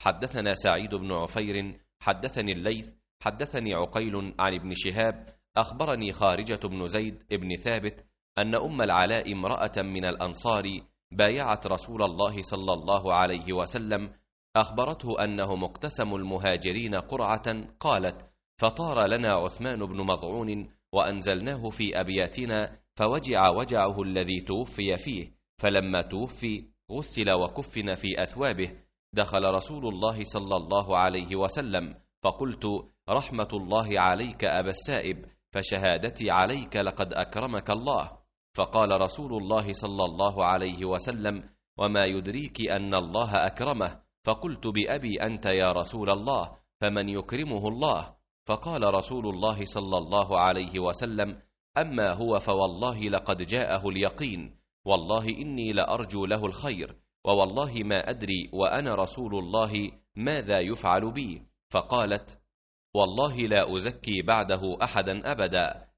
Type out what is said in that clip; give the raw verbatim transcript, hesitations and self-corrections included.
حدثنا سعيد بن عفير حدثني الليث حدثني عقيل عن ابن شهاب أخبرني خارجة بن زيد بن ثابت أن أم العلاء امرأة من الأنصار بايعت رسول الله صلى الله عليه وسلم، أخبرته أنه مقتسم المهاجرين قرعة، قالت: فطار لنا عثمان بن مضعون وأنزلناه في أبياتنا فوجع وجعه الذي توفي فيه، فلما توفي غسل وكفن في أثوابه. دخل رسول الله صلى الله عليه وسلم فقلت: رحمة الله عليك أبا السائب، فشهادتي عليك لقد أكرمك الله. فقال رسول الله صلى الله عليه وسلم: وما يدريك أن الله أكرمه؟ فقلت: بأبي أنت يا رسول الله، فمن يكرمه الله؟ فقال رسول الله صلى الله عليه وسلم: أما هو فوالله لقد جاءه اليقين، والله إني لأرجو له الخير، ووالله ما أدري وأنا رسول الله ماذا يفعل بي. فقالت: والله لا أزكي بعده أحدا أبدا،